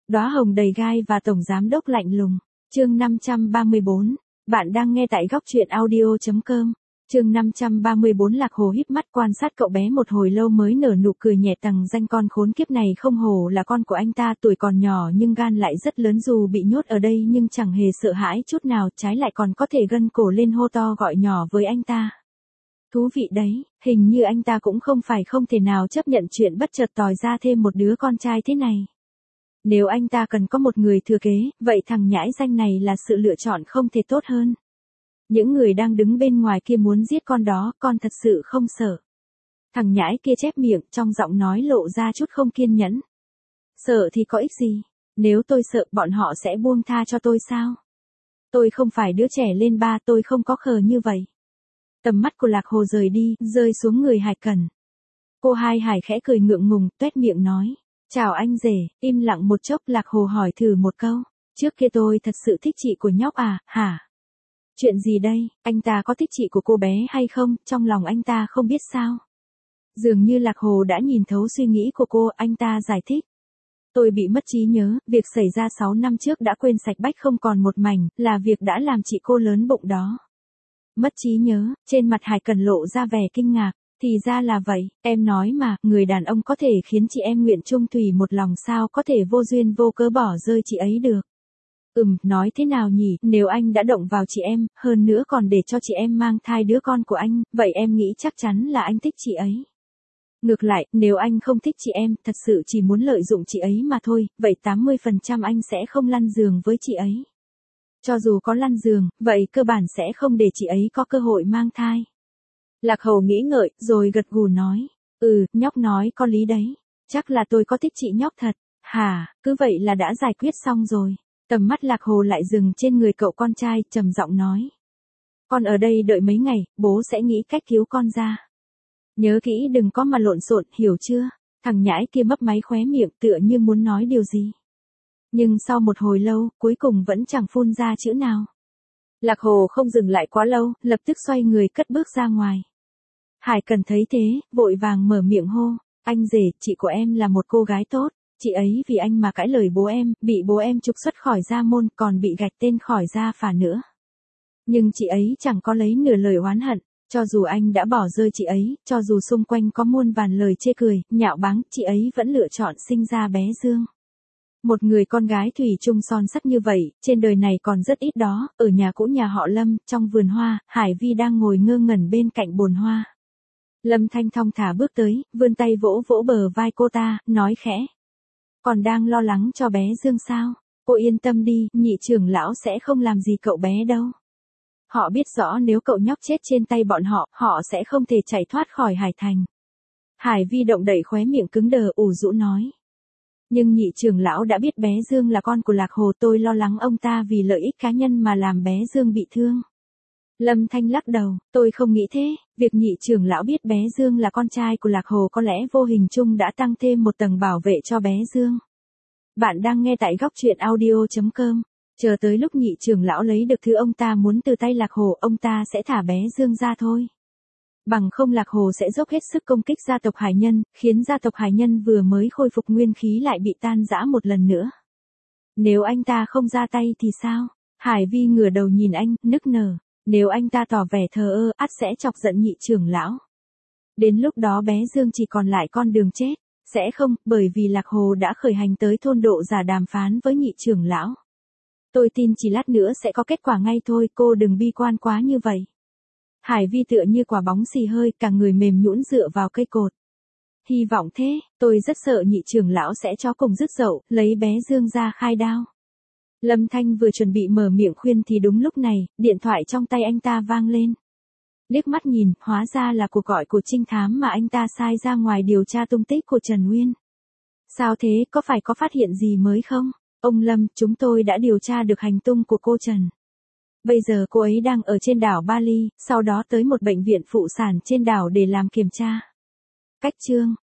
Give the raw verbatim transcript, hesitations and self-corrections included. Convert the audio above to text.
Đóa hồng đầy gai và tổng giám đốc lạnh lùng. Chương năm trăm ba mươi bốn. Bạn đang nghe tại góc truyện audio chấm com. Chương năm trăm ba mươi bốn. Lạc Hồ híp mắt quan sát cậu bé một hồi lâu mới nở nụ cười nhẹ, tằng danh con khốn kiếp này không hổ là con của anh ta, tuổi còn nhỏ nhưng gan lại rất lớn, dù bị nhốt ở đây nhưng chẳng hề sợ hãi chút nào, trái lại còn có thể gân cổ lên hô to gọi nhỏ với anh ta. Thú vị đấy, hình như anh ta cũng không phải không thể nào chấp nhận chuyện bất chợt tòi ra thêm một đứa con trai thế này. Nếu anh ta cần có một người thừa kế, vậy thằng nhãi danh này là sự lựa chọn không thể tốt hơn. Những người đang đứng bên ngoài kia muốn giết con đó, con thật sự không sợ. Thằng nhãi kia chép miệng, trong giọng nói lộ ra chút không kiên nhẫn. Sợ thì có ích gì? Nếu tôi sợ, bọn họ sẽ buông tha cho tôi sao? Tôi không phải đứa trẻ lên ba, tôi không có khờ như vậy. Tầm mắt của Lạc Hồ rời đi, rơi xuống người Hải Cẩn. Cô Hai Hải khẽ cười ngượng ngùng, tuét miệng nói. Chào anh rể. Im lặng một chốc, Lạc Hồ hỏi thử một câu. Trước kia tôi thật sự thích chị của nhóc à, hả? Chuyện gì đây, anh ta có thích chị của cô bé hay không, trong lòng anh ta không biết sao? Dường như Lạc Hồ đã nhìn thấu suy nghĩ của cô, anh ta giải thích. Tôi bị mất trí nhớ, việc xảy ra sáu năm trước đã quên sạch bách không còn một mảnh, là việc đã làm chị cô lớn bụng đó. Mất trí nhớ, trên mặt Hải Cần lộ ra vẻ kinh ngạc. Thì ra là vậy, em nói mà, người đàn ông có thể khiến chị em nguyện chung thủy một lòng, sao có thể vô duyên vô cớ bỏ rơi chị ấy được. Ừm, nói thế nào nhỉ, nếu anh đã động vào chị em, hơn nữa còn để cho chị em mang thai đứa con của anh, vậy em nghĩ chắc chắn là anh thích chị ấy. Ngược lại, nếu anh không thích chị em, thật sự chỉ muốn lợi dụng chị ấy mà thôi, vậy tám mươi phần trăm anh sẽ không lăn giường với chị ấy. Cho dù có lăn giường, vậy cơ bản sẽ không để chị ấy có cơ hội mang thai. Lạc Hầu nghĩ ngợi, rồi gật gù nói. Ừ, nhóc nói có lý đấy. Chắc là tôi có thích chị nhóc thật. Hả, cứ vậy là đã giải quyết xong rồi. Tầm mắt Lạc Hồ lại dừng trên người cậu con trai, trầm giọng nói. Con ở đây đợi mấy ngày, bố sẽ nghĩ cách cứu con ra. Nhớ kỹ đừng có mà lộn xộn, hiểu chưa? Thằng nhãi kia mấp máy khóe miệng, tựa như muốn nói điều gì. Nhưng sau một hồi lâu, cuối cùng vẫn chẳng phun ra chữ nào. Lạc Hồ không dừng lại quá lâu, lập tức xoay người cất bước ra ngoài. Hải Cần thấy thế, vội vàng mở miệng hô. Anh rể, chị của em là một cô gái tốt. Chị ấy vì anh mà cãi lời bố em, bị bố em trục xuất khỏi gia môn, còn bị gạch tên khỏi gia phả nữa. Nhưng chị ấy chẳng có lấy nửa lời oán hận. Cho dù anh đã bỏ rơi chị ấy, cho dù xung quanh có muôn vàn lời chê cười, nhạo báng, chị ấy vẫn lựa chọn sinh ra bé Dương. Một người con gái thủy chung son sắt như vậy, trên đời này còn rất ít đó. Ở nhà cũ nhà họ Lâm, trong vườn hoa, Hải Vi đang ngồi ngơ ngẩn bên cạnh bồn hoa. Lâm Thanh thong thả bước tới, vươn tay vỗ vỗ bờ vai cô ta, nói khẽ. Còn đang lo lắng cho bé Dương sao? Cô yên tâm đi, nhị trưởng lão sẽ không làm gì cậu bé đâu. Họ biết rõ nếu cậu nhóc chết trên tay bọn họ, họ sẽ không thể chạy thoát khỏi Hải Thành. Hải Vi động đậy khóe miệng cứng đờ, ủ rũ nói. Nhưng nhị trưởng lão đã biết bé Dương là con của Lạc Hồ, tôi lo lắng ông ta vì lợi ích cá nhân mà làm bé Dương bị thương. Lâm Thanh lắc đầu, tôi không nghĩ thế, việc nhị trưởng lão biết bé Dương là con trai của Lạc Hồ có lẽ vô hình chung đã tăng thêm một tầng bảo vệ cho bé Dương. Bạn đang nghe tại góc truyện audio chấm com. Chờ tới lúc nhị trưởng lão lấy được thứ ông ta muốn từ tay Lạc Hồ, ông ta sẽ thả bé Dương ra thôi. Bằng không Lạc Hồ sẽ dốc hết sức công kích gia tộc Hải Nhân, khiến gia tộc Hải Nhân vừa mới khôi phục nguyên khí lại bị tan rã một lần nữa. Nếu anh ta không ra tay thì sao? Hải Vi ngửa đầu nhìn anh, nức nở. Nếu anh ta tỏ vẻ thờ ơ, ắt sẽ chọc giận nhị trưởng lão. Đến lúc đó bé Dương chỉ còn lại con đường chết. Sẽ không, bởi vì Lạc Hồ đã khởi hành tới thôn Độ Giả đàm phán với nhị trưởng lão. Tôi tin chỉ lát nữa sẽ có kết quả ngay thôi, cô đừng bi quan quá như vậy. Hải Vi tựa như quả bóng xì hơi, cả người mềm nhũn dựa vào cây cột. Hy vọng thế, tôi rất sợ nhị trưởng lão sẽ cho cùng dứt dậu, lấy bé Dương ra khai đao. Lâm Thanh vừa chuẩn bị mở miệng khuyên thì đúng lúc này, điện thoại trong tay anh ta vang lên. Liếc mắt nhìn, hóa ra là cuộc gọi của trinh thám mà anh ta sai ra ngoài điều tra tung tích của Trần Nguyên. Sao thế, có phải có phát hiện gì mới không? Ông Lâm, chúng tôi đã điều tra được hành tung của cô Trần. Bây giờ cô ấy đang ở trên đảo Bali, sau đó tới một bệnh viện phụ sản trên đảo để làm kiểm tra. Cách chương.